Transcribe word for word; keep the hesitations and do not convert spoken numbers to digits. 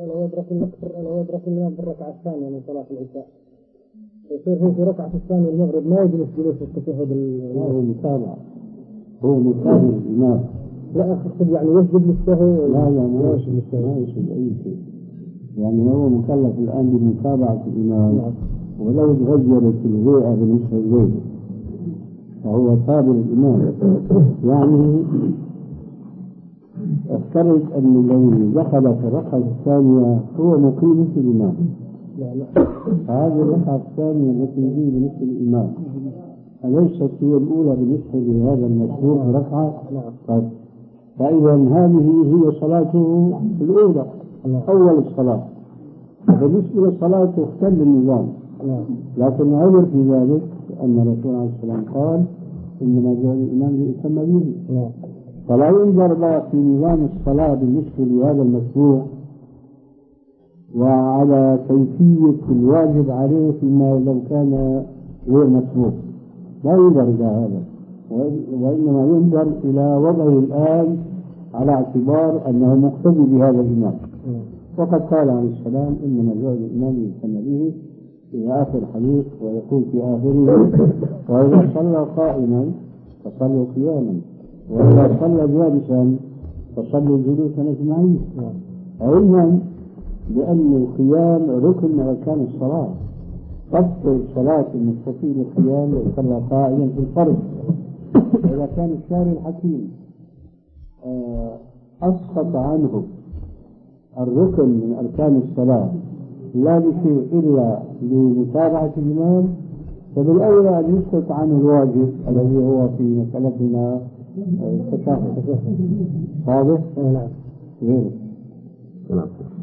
لو يدرك لو يدرك الإمام بالركعة الثانية من صلاة العشاء يصير هو في ركعة الثانية المغرب ما يجلس جلوس التشهد. هو متابع هو متابع الإمام. لا أقصد يعني يسجد للسهو. لا لا ما يسجد للسهو ما يسجد أي شيء. يعني هو مكلف الآن بمتابعة الإمام. نعم. ولو تغيرت الهيئة بالنسبة إليه فهو تابع الإمام. يعني افترض أن لو دخل في الركعة الثانية هو مقيم مثل الإمام. هذه الركعة الثانية التي يجي بنصف الإمام أليست هي الأولى بالنسبة لهذا المسبوق ركعة؟ طيب فإذا هذه هي صلاته الأولى أول الصلاة. بالنسبة للصلاة اختل النظام. لكن عبر في ذلك أن الرسول عليه السلام قال إنما جعل الإمام ليؤتم به. فلا ينظر بقى في نظام الصلاة بالنسبة لهذا المسبوق وعلى كيفية الواجب عليه فيما لو كان غير مسبوق. لا ينظر إلى هذا وإنما ينظر إلى وضعه الآن على اعتبار أنه مقتدي بهذا الإمام. وقد قال عليه السلام إنما جعل الإمام يؤتم به في آخر الحديث ويقول في آخره وإذا صلى قائما فصلوا قياما وإذا صلى جالسا فصلوا جلوسا أجمعين. علما بأن القيام ركن من أركان الصلاة. تبطل صلاة المستطيع القيام ويصلى قائما في الفرض. إذا كان الشارع الحكيم أسقط عنه الركن من أركان الصلاة لا بشيء إلا لمتابعة الإمام فبالأولى أن يسقط عنه الواجب الذي هو في مسألتنا التشهد. واضح؟ نعم. نعم.